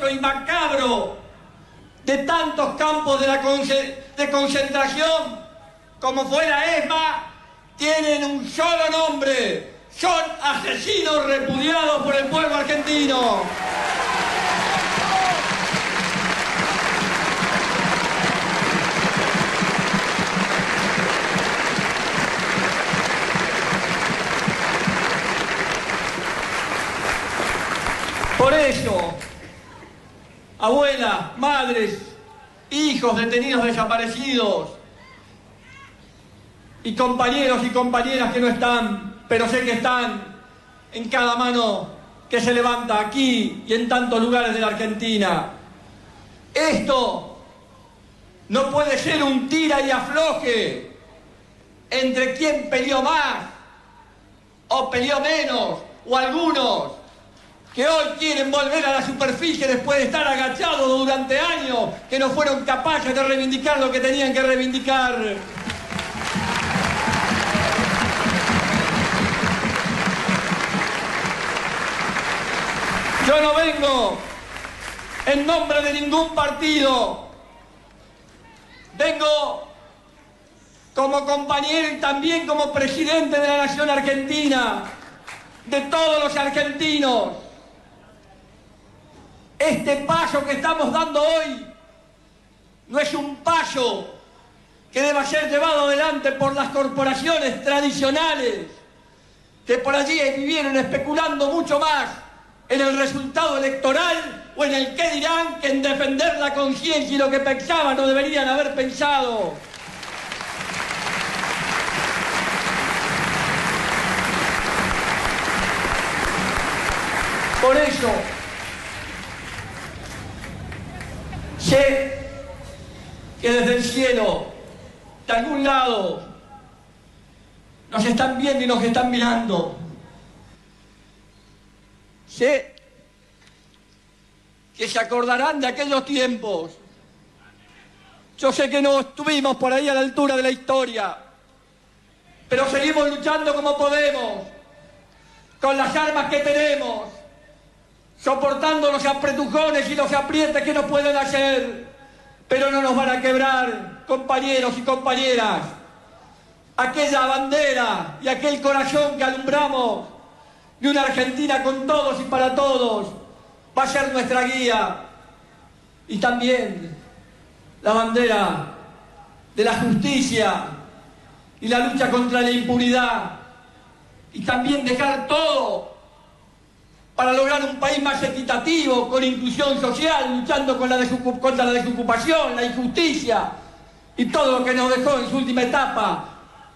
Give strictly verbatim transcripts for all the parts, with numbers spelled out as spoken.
vergonzoso y macabro de tantos campos de, la conce de concentración como fue la ESMA tienen un solo nombre: son asesinos repudiados por el pueblo argentino. Por eso, abuelas, madres, hijos detenidos desaparecidos y compañeros y compañeras que no están, pero sé que están en cada mano que se levanta aquí y en tantos lugares de la Argentina. Esto no puede ser un tira y afloje entre quién peleó más o peleó menos, o algunos que hoy quieren volver a la superficie después de estar agachados durante años, que no fueron capaces de reivindicar lo que tenían que reivindicar. Yo no vengo en nombre de ningún partido, vengo como compañero y también como presidente de la Nación Argentina, de todos los argentinos. Este paso que estamos dando hoy no es un paso que deba ser llevado adelante por las corporaciones tradicionales que por allí vivieron especulando mucho más en el resultado electoral o en el qué dirán que en defender la conciencia y lo que pensaban o deberían haber pensado. Por eso, sé que desde el cielo, de algún lado, nos están viendo y nos están mirando. Sé que se acordarán de aquellos tiempos. Yo sé que no estuvimos por ahí a la altura de la historia, pero seguimos luchando como podemos, con las armas que tenemos, soportando los apretujones y los aprietes que nos pueden hacer, pero no nos van a quebrar, compañeros y compañeras. Aquella bandera y aquel corazón que alumbramos de una Argentina con todos y para todos va a ser nuestra guía. Y también la bandera de la justicia y la lucha contra la impunidad, y también dejar todo para lograr un país más equitativo, con inclusión social, luchando con la contra la desocupación, la injusticia y todo lo que nos dejó en su última etapa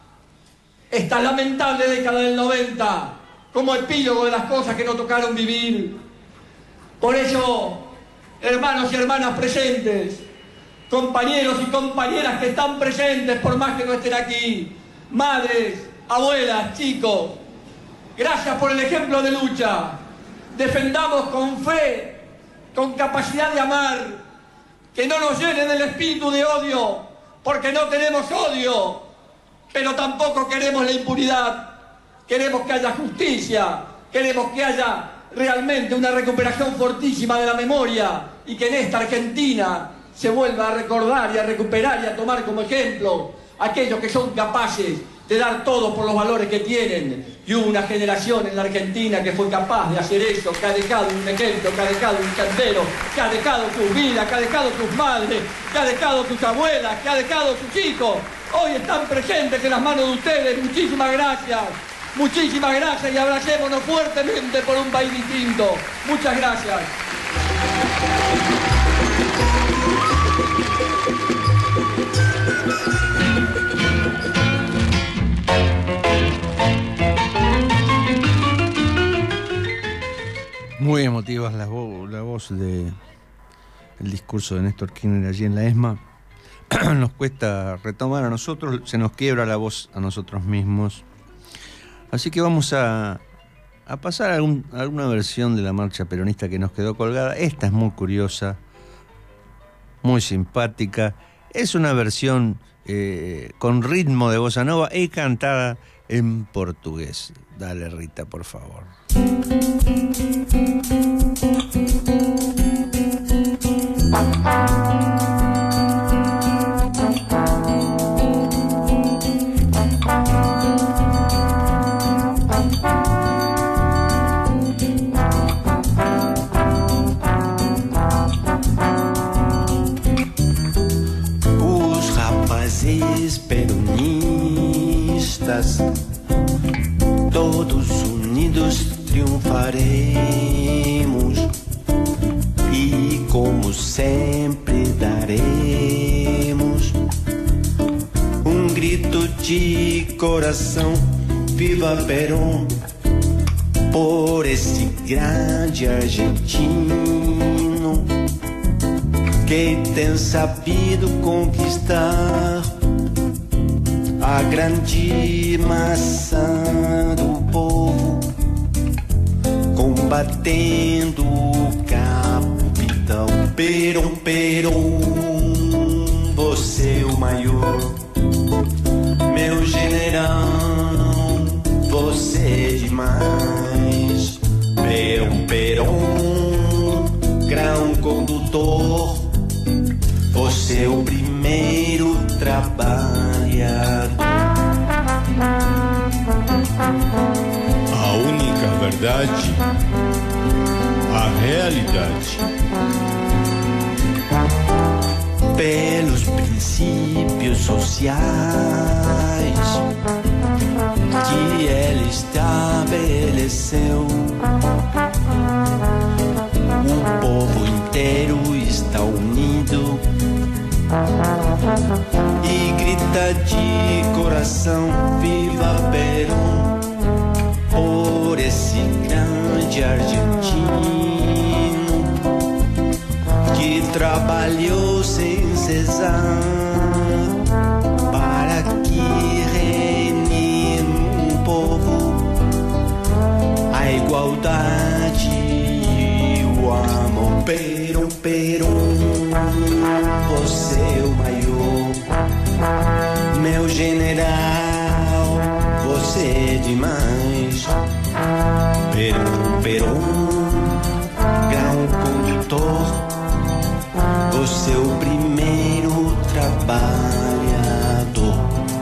esta lamentable década del noventa, como epílogo de las cosas que nos tocaron vivir. Por eso, hermanos y hermanas presentes, compañeros y compañeras que están presentes por más que no estén aquí, madres, abuelas, chicos, gracias por el ejemplo de lucha. Defendamos con fe, con capacidad de amar, que no nos llenen el espíritu de odio, porque no tenemos odio, pero tampoco queremos la impunidad. Queremos que haya justicia, queremos que haya realmente una recuperación fortísima de la memoria, y que en esta Argentina se vuelva a recordar y a recuperar y a tomar como ejemplo aquellos que son capaces de dar todo por los valores que tienen. Y hubo una generación en la Argentina que fue capaz de hacer eso, que ha dejado un ejemplo, que ha dejado un sendero, que ha dejado tus vidas, que ha dejado tus madres, que ha dejado tus abuelas, que ha dejado tus hijos. Hoy están presentes en las manos de ustedes. Muchísimas gracias, muchísimas gracias, y abracémonos fuertemente por un país distinto. Muchas gracias. Muy emotivas la, vo la voz de el discurso de Néstor Kirchner allí en la ESMA. Nos cuesta retomar a nosotros, se nos quiebra la voz a nosotros mismos. Así que vamos a, a pasar a, algún, a alguna versión de la marcha peronista que nos quedó colgada. Esta es muy curiosa, muy simpática. Es una versión eh, con ritmo de bossa nova y cantada en portugués. Dale, Rita, por favor. paz. Todos unidos triunfaremos e, como sempre, daremos um grito de coração: viva Perón, por esse grande argentino que tem sabido conquistar a grande massa do povo, combatendo o capital. Perón, Perón, você o maior, meu general, você é demais. Perón, Perón, grão condutor, você é o primeiro trabalhador. A única verdade, a realidade. Pelos princípios sociais que ela estabeleceu, o povo inteiro está unido e grita de coração: viva Perón, por esse grande argentino que trabalhou sem cessar para que reine no povo a igualdade e o amor. Perón, Perón, você é o maior, meu general, você é demais. Perón, Perón, grão condutor, você é o primeiro trabalhador.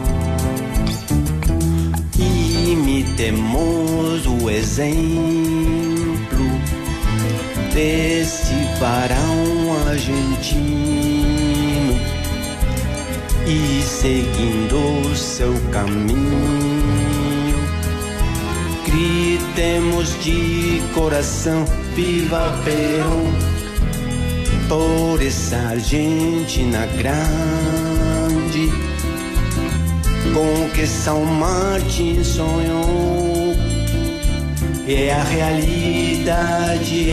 Imitemos o exemplo desse varão argentino e, seguindo seu caminho, gritemos de coração: viva Perón, por essa Argentina grande com que São Martin sonhou. É a realidade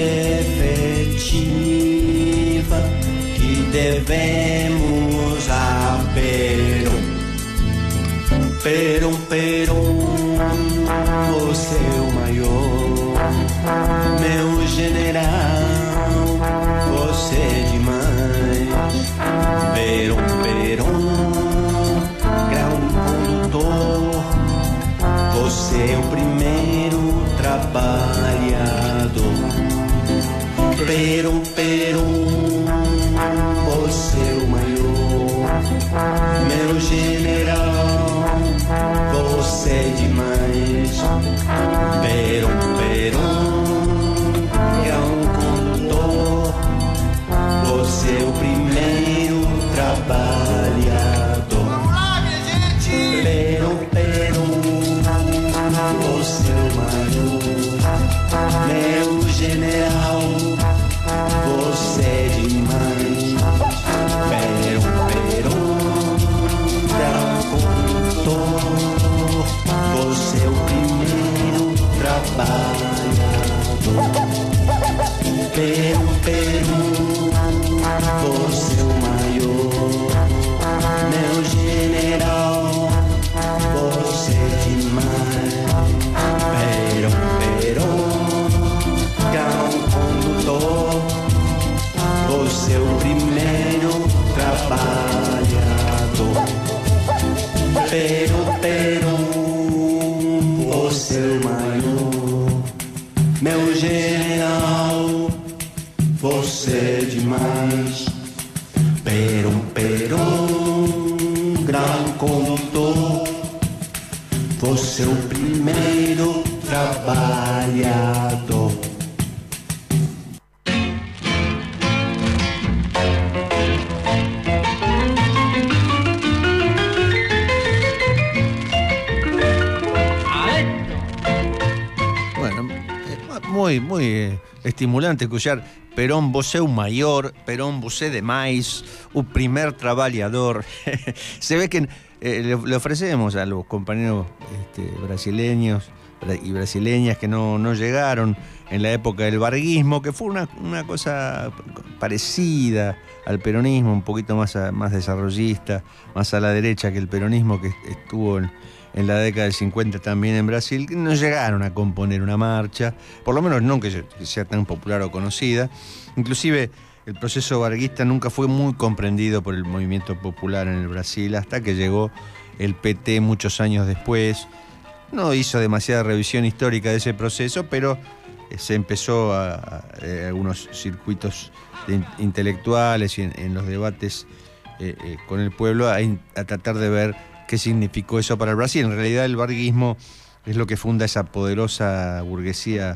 efetiva que devemos a Perón. Perón, Perón, você é o maior, meu general, você é demais. Perón, Perón, grão condutor, você é o primeiro trabalhador. Perón, Perón, você é o maior, meu general, você é demais. Perón, Perón, grão condutor, você é o primeiro trabalhador. Vamos lá, minha gente! Perón, Perón, você é o maior, meu general, você é demais. Perón, Perón, grão condutor, você é o primeiro trabalhador. Perón, Perón, você é o maior, meu general, você é demais. Perón, Perón, grão condutor, você é o primeiro trabalhador. Perón, Perón, você é o maior, meu general, você é demais. Perón, Perón, grão condutor, você é o primeiro trabalhador. muy, muy eh, estimulante escuchar Perón, você un mayor, Perón, você demais, un primer trabalhador. Se ve que eh, le, le ofrecemos a los compañeros este, brasileños y brasileñas que no, no llegaron en la época del varguismo, que fue una, una cosa parecida al peronismo, un poquito más, a, más desarrollista, más a la derecha que el peronismo que estuvo en, en la década del cincuenta también en Brasil, que no llegaron a componer una marcha, por lo menos no que sea tan popular o conocida. Inclusive el proceso varguista nunca fue muy comprendido por el movimiento popular en el Brasil, hasta que llegó el P T muchos años después. No hizo demasiada revisión histórica de ese proceso, pero se empezó a, a, a algunos circuitos de in, intelectuales y en, en los debates eh, eh, con el pueblo a, a tratar de ver qué significó eso para el Brasil. En realidad el varguismo es lo que funda esa poderosa burguesía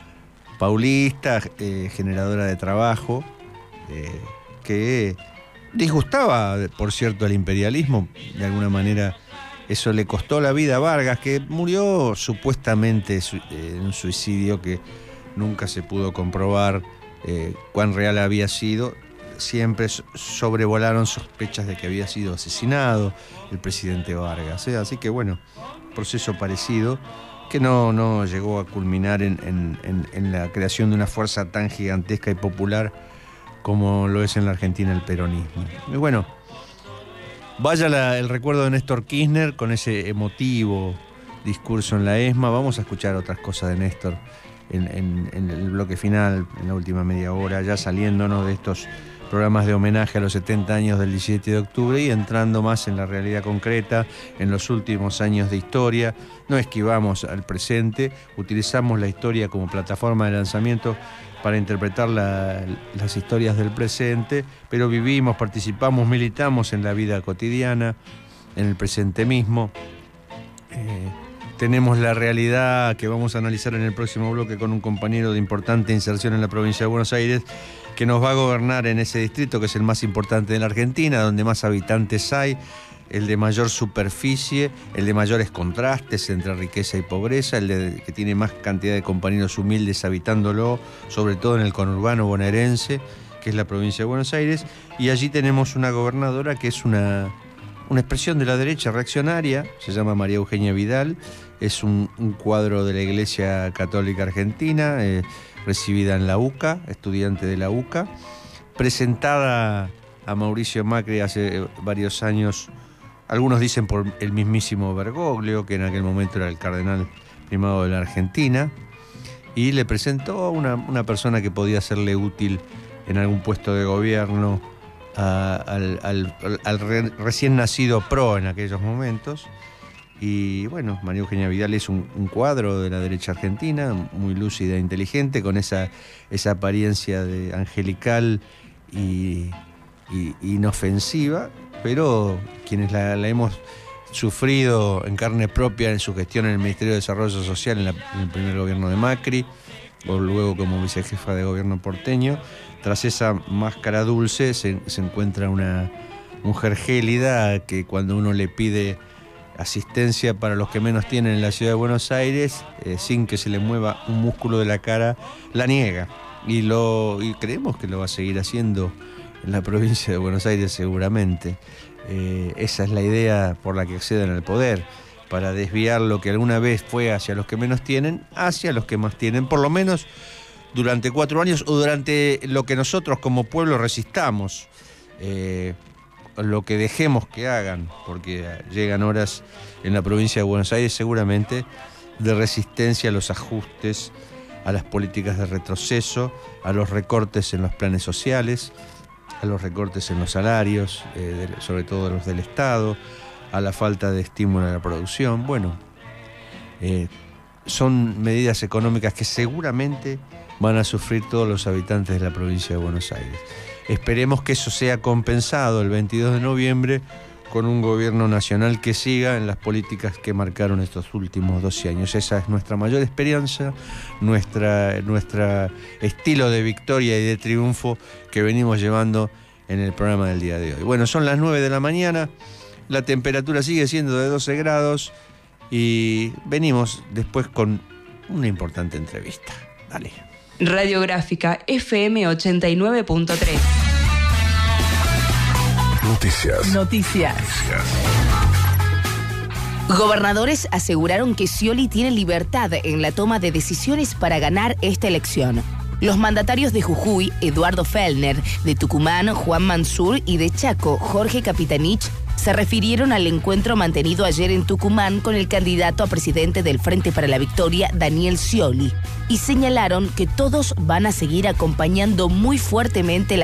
paulista, eh, generadora de trabajo, eh, que disgustaba, por cierto, al imperialismo. De alguna manera eso le costó la vida a Vargas, que murió supuestamente en un suicidio que nunca se pudo comprobar eh, cuán real había sido. Siempre sobrevolaron sospechas de que había sido asesinado el presidente Vargas, ¿eh? Así que bueno, proceso parecido que no, no llegó a culminar en, en, en, en la creación de una fuerza tan gigantesca y popular como lo es en la Argentina el peronismo. Y bueno, vaya la, el recuerdo de Néstor Kirchner con ese emotivo discurso en la ESMA. Vamos a escuchar otras cosas de Néstor en, en, en el bloque final, en la última media hora, ya saliéndonos de estos programas de homenaje a los setenta años del diecisiete de octubre y entrando más en la realidad concreta, en los últimos años de historia. No esquivamos al presente, utilizamos la historia como plataforma de lanzamiento para interpretar la, las historias del presente, pero vivimos, participamos, militamos en la vida cotidiana, en el presente mismo. Eh, tenemos la realidad que vamos a analizar en el próximo bloque con un compañero de importante inserción en la provincia de Buenos Aires, que nos va a gobernar en ese distrito que es el más importante de la Argentina, donde más habitantes hay, el de mayor superficie, el de mayores contrastes entre riqueza y pobreza, el de, que tiene más cantidad de compañeros humildes habitándolo, sobre todo en el conurbano bonaerense, que es la provincia de Buenos Aires, y allí tenemos una gobernadora que es una, una expresión de la derecha reaccionaria, se llama María Eugenia Vidal, es un, un cuadro de la Iglesia Católica Argentina, eh, recibida en la UCA, estudiante de la UCA, presentada a Mauricio Macri hace varios años, algunos dicen por el mismísimo Bergoglio, que en aquel momento era el cardenal primado de la Argentina, y le presentó a una, una persona que podía serle útil en algún puesto de gobierno a, al, al, al, al re, recién nacido P R O en aquellos momentos. Y bueno, María Eugenia Vidal es un, un cuadro de la derecha argentina, muy lúcida e inteligente, con esa, esa apariencia de angelical y, y inofensiva, pero quienes la, la hemos sufrido en carne propia en su gestión en el Ministerio de Desarrollo Social en, la, en el primer gobierno de Macri, o luego como vicejefa de gobierno porteño, tras esa máscara dulce se, se encuentra una mujer gélida que cuando uno le pide asistencia para los que menos tienen en la ciudad de Buenos Aires, eh, sin que se le mueva un músculo de la cara, la niega. Y, lo, y creemos que lo va a seguir haciendo en la provincia de Buenos Aires seguramente. Eh, esa es la idea por la que acceden al poder, para desviar lo que alguna vez fue hacia los que menos tienen, hacia los que más tienen, por lo menos durante cuatro años o durante lo que nosotros como pueblo resistamos. Eh, lo que dejemos que hagan, porque llegan horas en la provincia de Buenos Aires seguramente de resistencia a los ajustes, a las políticas de retroceso, a los recortes en los planes sociales, a los recortes en los salarios, eh, de, sobre todo los del Estado, a la falta de estímulo a la producción. Bueno, eh, son medidas económicas que seguramente van a sufrir todos los habitantes de la provincia de Buenos Aires. Esperemos que eso sea compensado el veintidós de noviembre con un gobierno nacional que siga en las políticas que marcaron estos últimos doce años. Esa es nuestra mayor esperanza, nuestra, nuestra estilo de victoria y de triunfo que venimos llevando en el programa del día de hoy. Bueno, son las nueve de la mañana, la temperatura sigue siendo de doce grados y venimos después con una importante entrevista. Dale. Radiográfica F M ochenta y nueve punto tres. Noticias. Noticias. Gobernadores aseguraron que Scioli tiene libertad en la toma de decisiones para ganar esta elección. Los mandatarios de Jujuy, Eduardo Fellner, de Tucumán, Juan Mansur, y de Chaco, Jorge Capitanich, se refirieron al encuentro mantenido ayer en Tucumán con el candidato a presidente del Frente para la Victoria, Daniel Scioli, y señalaron que todos van a seguir acompañando muy fuertemente la